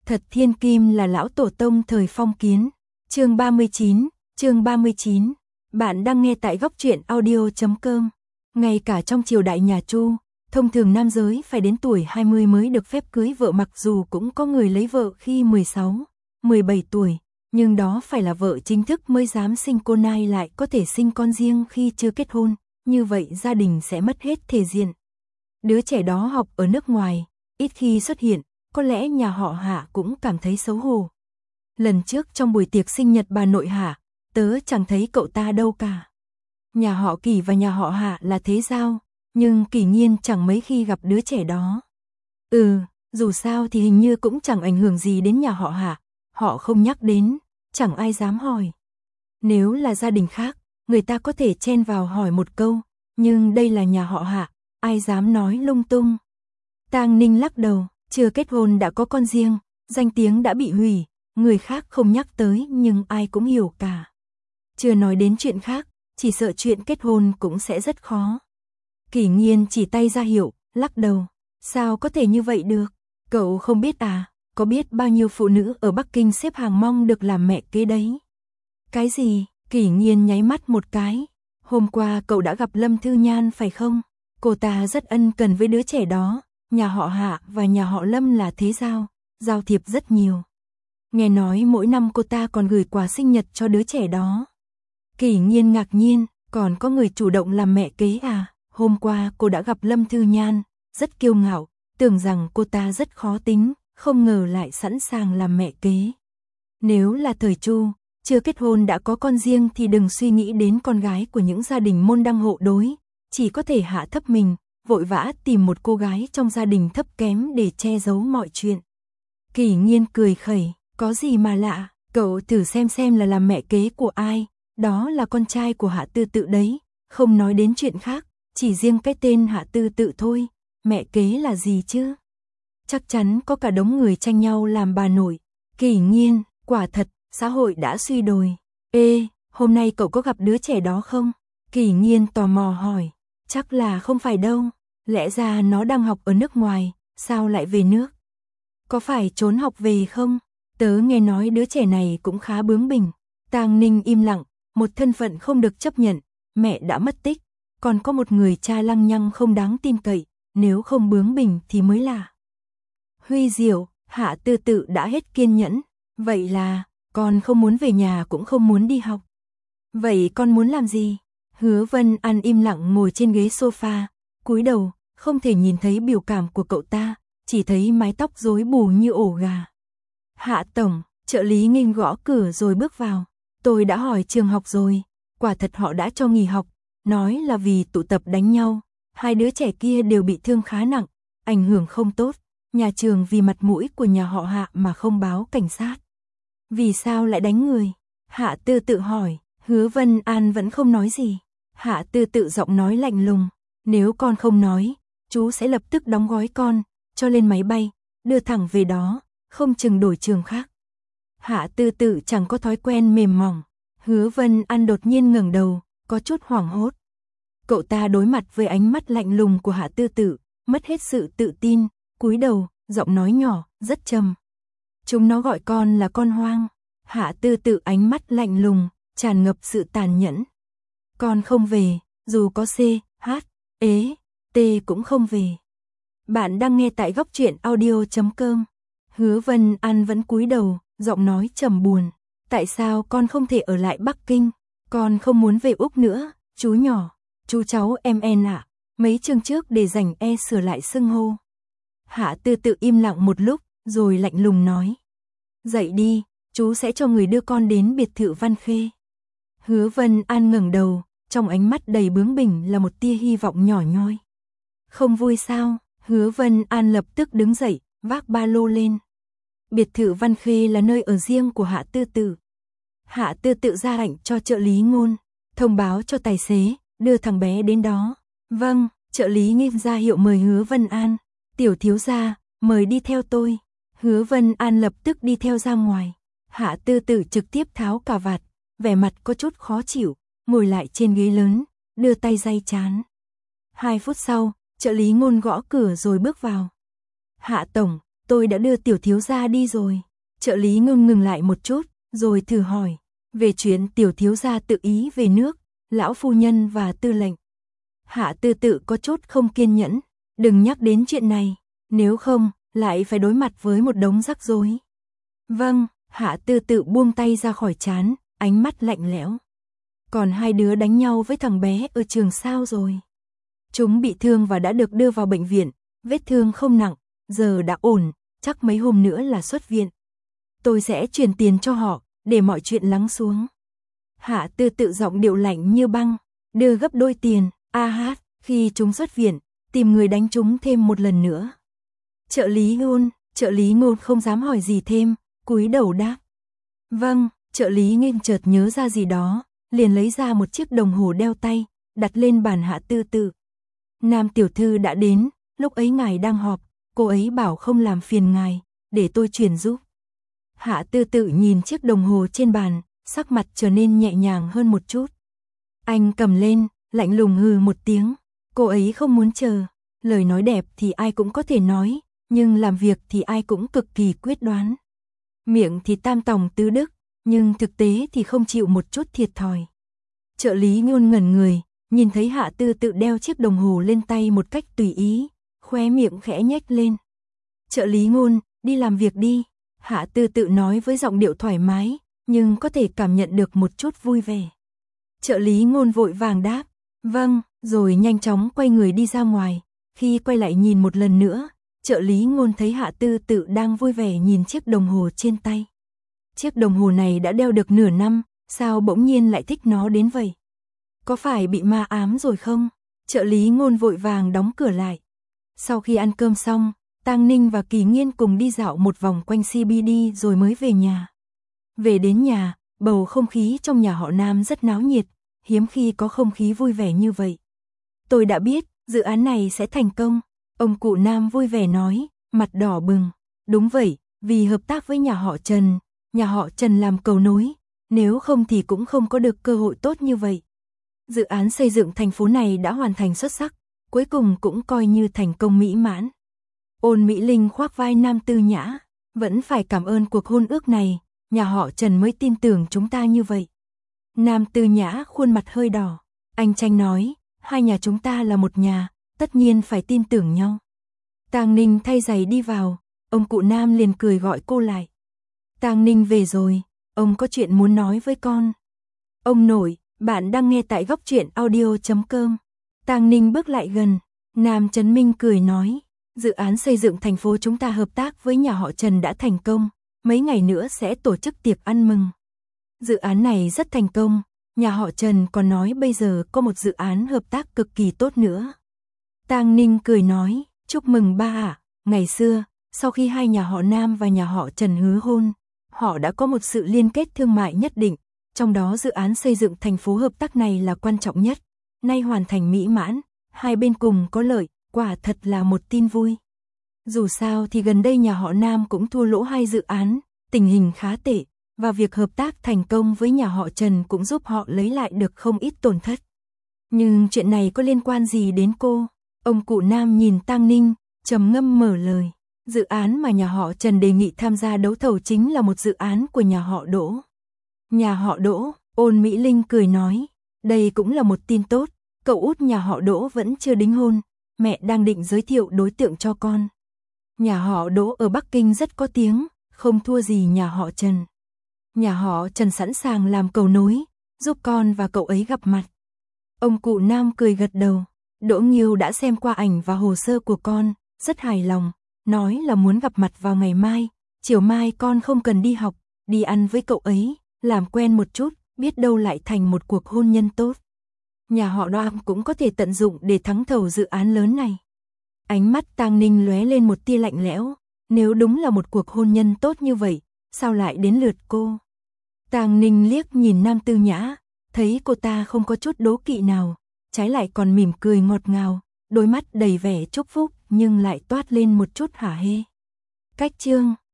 Thật thiên kim là lão tổ tông thời phong kiến. Chương 39. Bạn đang nghe tại góc truyện audio.com. Ngay cả trong triều đại nhà Chu, thông thường nam giới phải đến tuổi 20 mới được phép cưới vợ, mặc dù cũng có người lấy vợ khi 16, 17 tuổi, nhưng đó phải là vợ chính thức mới dám sinh. Cô nai lại có thể sinh con riêng khi chưa kết hôn, như vậy gia đình sẽ mất hết thể diện. Đứa trẻ đó học ở nước ngoài, ít khi xuất hiện, có lẽ nhà họ Hạ cũng cảm thấy xấu hổ. Lần trước trong buổi tiệc sinh nhật bà nội Hạ, tớ chẳng thấy cậu ta đâu cả. Nhà họ Kỷ và nhà họ Hạ là thế giao, nhưng Kỷ Nhiên chẳng mấy khi gặp đứa trẻ đó. Dù sao thì hình như cũng chẳng ảnh hưởng gì đến nhà họ Hạ, họ không nhắc đến, chẳng ai dám hỏi. Nếu là gia đình khác, người ta có thể chen vào hỏi một câu, nhưng đây là nhà họ Hạ, ai dám nói lung tung. Tang Ninh lắc đầu, chưa kết hôn đã có con riêng, danh tiếng đã bị hủy, người khác không nhắc tới nhưng ai cũng hiểu cả. Chưa nói đến chuyện khác, chỉ sợ chuyện kết hôn cũng sẽ rất khó. Kỷ Nhiên chỉ tay ra hiệu, lắc đầu, sao có thể như vậy được, cậu không biết à, có biết bao nhiêu phụ nữ ở Bắc Kinh xếp hàng mong được làm mẹ kế đấy. Cái gì? Kỷ Nhiên nháy mắt một cái, hôm qua cậu đã gặp Lâm Thư Nhan phải không? Cô ta rất ân cần với đứa trẻ đó, nhà họ Hạ và nhà họ Lâm là thế giao, giao thiệp rất nhiều. Nghe nói mỗi năm cô ta còn gửi quà sinh nhật cho đứa trẻ đó. Kỷ Nhiên ngạc nhiên, còn có người chủ động làm mẹ kế à? Hôm qua cô đã gặp Lâm Thư Nhan, rất kiêu ngạo, tưởng rằng cô ta rất khó tính, không ngờ lại sẵn sàng làm mẹ kế. Nếu là thời Chu, chưa kết hôn đã có con riêng thì đừng suy nghĩ đến con gái của những gia đình môn đăng hộ đối, chỉ có thể hạ thấp mình, vội vã tìm một cô gái trong gia đình thấp kém để che giấu mọi chuyện. Kỷ Nhiên cười khẩy, có gì mà lạ, cậu thử xem là làm mẹ kế của ai, đó là con trai của Hạ Tư Tự đấy, không nói đến chuyện khác, chỉ riêng cái tên Hạ Tư Tự thôi, mẹ kế là gì chứ? Chắc chắn có cả đống người tranh nhau làm bà nội. Kỷ Nhiên, quả thật, xã hội đã suy đồi. Hôm nay cậu có gặp đứa trẻ đó không? Kỷ Nhiên tò mò hỏi, chắc là không phải đâu, lẽ ra nó đang học ở nước ngoài, sao lại về nước? Có phải trốn học về không? Tớ nghe nói đứa trẻ này cũng khá bướng bỉnh. Tang Ninh im lặng, một thân phận không được chấp nhận, mẹ đã mất tích, còn có một người cha lăng nhăng không đáng tin cậy, nếu không bướng bỉnh thì mới lạ. Huy Diệu, Hạ Tư Tự đã hết kiên nhẫn, vậy là, con không muốn về nhà cũng không muốn đi học. Vậy con muốn làm gì? Hứa Vân An im lặng ngồi trên ghế sofa, cúi đầu, không thể nhìn thấy biểu cảm của cậu ta, chỉ thấy mái tóc rối bù như ổ gà. Hạ tổng, trợ lý nghênh gõ cửa rồi bước vào. Tôi đã hỏi trường học rồi, quả thật họ đã cho nghỉ học, nói là vì tụ tập đánh nhau, hai đứa trẻ kia đều bị thương khá nặng, ảnh hưởng không tốt, nhà trường vì mặt mũi của nhà họ Hạ mà không báo cảnh sát. Vì sao lại đánh người? Hạ Tư Tự hỏi. Hứa Vân An vẫn không nói gì. Hạ Tư Tự giọng nói lạnh lùng, nếu con không nói, chú sẽ lập tức đóng gói con, cho lên máy bay, đưa thẳng về đó, không chừng đổi trường khác. Hạ Tư Tự chẳng có thói quen mềm mỏng. Hứa Vân An đột nhiên ngẩng đầu, có chút hoảng hốt. Cậu ta đối mặt với ánh mắt lạnh lùng của Hạ Tư Tự, mất hết sự tự tin, cúi đầu, giọng nói nhỏ, rất trầm. Chúng nó gọi con là con hoang. Hạ Tư Tự ánh mắt lạnh lùng, tràn ngập sự tàn nhẫn. Con không về, dù có C, H, E, T cũng không về. Bạn đang nghe tại góc truyện audio.com. Hứa Vân An vẫn cúi đầu, giọng nói trầm buồn. Tại sao con không thể ở lại Bắc Kinh? Con không muốn về Úc nữa, chú nhỏ, chú cháu em ạ. Mấy chương trước để dành E sửa lại xưng hô. Hạ Tư Tự im lặng một lúc, rồi lạnh lùng nói. Dậy đi, chú sẽ cho người đưa con đến biệt thự Văn Khê. Hứa Vân An ngẩng đầu, trong ánh mắt đầy bướng bỉnh là một tia hy vọng nhỏ nhoi. Không vui sao? Hứa Vân An lập tức đứng dậy, vác ba lô lên. Biệt thự Văn Khê là nơi ở riêng của Hạ Tư Tự. Hạ Tư Tự ra lệnh cho trợ lý Ngôn, thông báo cho tài xế, đưa thằng bé đến đó. Vâng, trợ lý Nghiêm ra hiệu mời Hứa Vân An. Tiểu thiếu gia, mời đi theo tôi. Hứa Vân An lập tức đi theo ra ngoài. Hạ Tư Tự trực tiếp tháo cà vạt, vẻ mặt có chút khó chịu, ngồi lại trên ghế lớn, đưa tay day trán. 2 phút sau, trợ lý Ngôn gõ cửa rồi bước vào. Hạ tổng, tôi đã đưa tiểu thiếu gia đi rồi. Trợ lý Ngôn ngừng lại một chút, rồi thử hỏi, về chuyện tiểu thiếu gia tự ý về nước, lão phu nhân và tư lệnh. Hạ Tư Tự có chút không kiên nhẫn, đừng nhắc đến chuyện này, nếu không, lại phải đối mặt với một đống rắc rối. Vâng, Hạ Tư Tự buông tay ra khỏi trán, ánh mắt lạnh lẽo. Còn hai đứa đánh nhau với thằng bé ở trường sao rồi? Chúng bị thương và đã được đưa vào bệnh viện, vết thương không nặng, giờ đã ổn, chắc mấy hôm nữa là xuất viện. Tôi sẽ chuyển tiền cho họ, để mọi chuyện lắng xuống. Hạ Tư Tự giọng điệu lạnh như băng, đưa gấp đôi tiền, khi chúng xuất viện, tìm người đánh chúng thêm một lần nữa. Trợ lý Ngôn không dám hỏi gì thêm, cúi đầu đáp. Vâng, trợ lý Ngôn chợt nhớ ra gì đó, liền lấy ra một chiếc đồng hồ đeo tay, đặt lên bàn Hạ Tư Tự. Nam tiểu thư đã đến, lúc ấy ngài đang họp, cô ấy bảo không làm phiền ngài, để tôi chuyển giúp. Hạ Tư Tự nhìn chiếc đồng hồ trên bàn, sắc mặt trở nên nhẹ nhàng hơn một chút. Anh cầm lên, lạnh lùng hừ một tiếng, cô ấy không muốn chờ, lời nói đẹp thì ai cũng có thể nói, nhưng làm việc thì ai cũng cực kỳ quyết đoán. Miệng thì tam tòng tứ đức, nhưng thực tế thì không chịu một chút thiệt thòi. Trợ lý Ngôn ngẩn người, nhìn thấy Hạ Tư Tự đeo chiếc đồng hồ lên tay một cách tùy ý, khóe miệng khẽ nhếch lên. Trợ lý Ngôn, đi làm việc đi, Hạ Tư Tự nói với giọng điệu thoải mái, nhưng có thể cảm nhận được một chút vui vẻ. Trợ lý Ngôn vội vàng đáp, vâng, rồi nhanh chóng quay người đi ra ngoài. Khi quay lại nhìn một lần nữa, trợ lý Ngôn thấy Hạ Tư Tự đang vui vẻ nhìn chiếc đồng hồ trên tay. Chiếc đồng hồ này đã đeo được nửa năm, sao bỗng nhiên lại thích nó đến vậy? Có phải bị ma ám rồi không? Trợ lý Ngôn vội vàng đóng cửa lại. Sau khi ăn cơm xong, Tang Ninh và Kỳ Nghiên cùng đi dạo một vòng quanh CBD rồi mới về nhà. Về đến nhà, bầu không khí trong nhà họ Nam rất náo nhiệt, hiếm khi có không khí vui vẻ như vậy. Tôi đã biết, dự án này sẽ thành công, ông cụ Nam vui vẻ nói, mặt đỏ bừng. Đúng vậy, vì hợp tác với nhà họ Trần làm cầu nối, nếu không thì cũng không có được cơ hội tốt như vậy. Dự án xây dựng thành phố này đã hoàn thành xuất sắc, cuối cùng cũng coi như thành công mỹ mãn. Ôn Mỹ Linh khoác vai Nam Tư Nhã, vẫn phải cảm ơn cuộc hôn ước này, nhà họ Trần mới tin tưởng chúng ta như vậy. Nam Tư Nhã khuôn mặt hơi đỏ, anh Tranh nói, hai nhà chúng ta là một nhà, tất nhiên phải tin tưởng nhau. Tang Ninh thay giày đi vào, ông cụ Nam liền cười gọi cô lại. Tang Ninh về rồi, ông có chuyện muốn nói với con. Ông nội, bạn đang nghe tại góc truyện audio.com. Tang Ninh bước lại gần, Nam Trấn Minh cười nói, dự án xây dựng thành phố chúng ta hợp tác với nhà họ Trần đã thành công, mấy ngày nữa sẽ tổ chức tiệc ăn mừng. Dự án này rất thành công, nhà họ Trần còn nói bây giờ có một dự án hợp tác cực kỳ tốt nữa. Tang Ninh cười nói, chúc mừng ba ạ, ngày xưa, sau khi hai nhà họ Nam và nhà họ Trần hứa hôn, họ đã có một sự liên kết thương mại nhất định, trong đó dự án xây dựng thành phố hợp tác này là quan trọng nhất, nay hoàn thành mỹ mãn, hai bên cùng có lợi, quả thật là một tin vui. Dù sao thì gần đây nhà họ Nam cũng thua lỗ hai dự án, tình hình khá tệ, và việc hợp tác thành công với nhà họ Trần cũng giúp họ lấy lại được không ít tổn thất. Nhưng chuyện này có liên quan gì đến cô? Ông cụ Nam nhìn Tang Ninh, trầm ngâm mở lời. Dự án mà nhà họ Trần đề nghị tham gia đấu thầu chính là một dự án của nhà họ Đỗ. Nhà họ Đỗ, Ôn Mỹ Linh cười nói, đây cũng là một tin tốt, cậu út nhà họ Đỗ vẫn chưa đính hôn, mẹ đang định giới thiệu đối tượng cho con. Nhà họ Đỗ ở Bắc Kinh rất có tiếng, không thua gì nhà họ Trần. Nhà họ Trần sẵn sàng làm cầu nối, giúp con và cậu ấy gặp mặt. Ông cụ Nam cười gật đầu, Đỗ Nghiêu đã xem qua ảnh và hồ sơ của con, rất hài lòng, nói là muốn gặp mặt vào ngày mai, chiều mai con không cần đi học, đi ăn với cậu ấy, làm quen một chút, biết đâu lại thành một cuộc hôn nhân tốt. Nhà họ Đoan cũng có thể tận dụng để thắng thầu dự án lớn này. Ánh mắt Tang Ninh lóe lên một tia lạnh lẽo, nếu đúng là một cuộc hôn nhân tốt như vậy, sao lại đến lượt cô? Tang Ninh liếc nhìn Nam Tư Nhã, thấy cô ta không có chút đố kỵ nào, trái lại còn mỉm cười ngọt ngào, đôi mắt đầy vẻ chúc phúc nhưng lại toát lên một chút hả hê. Cách chương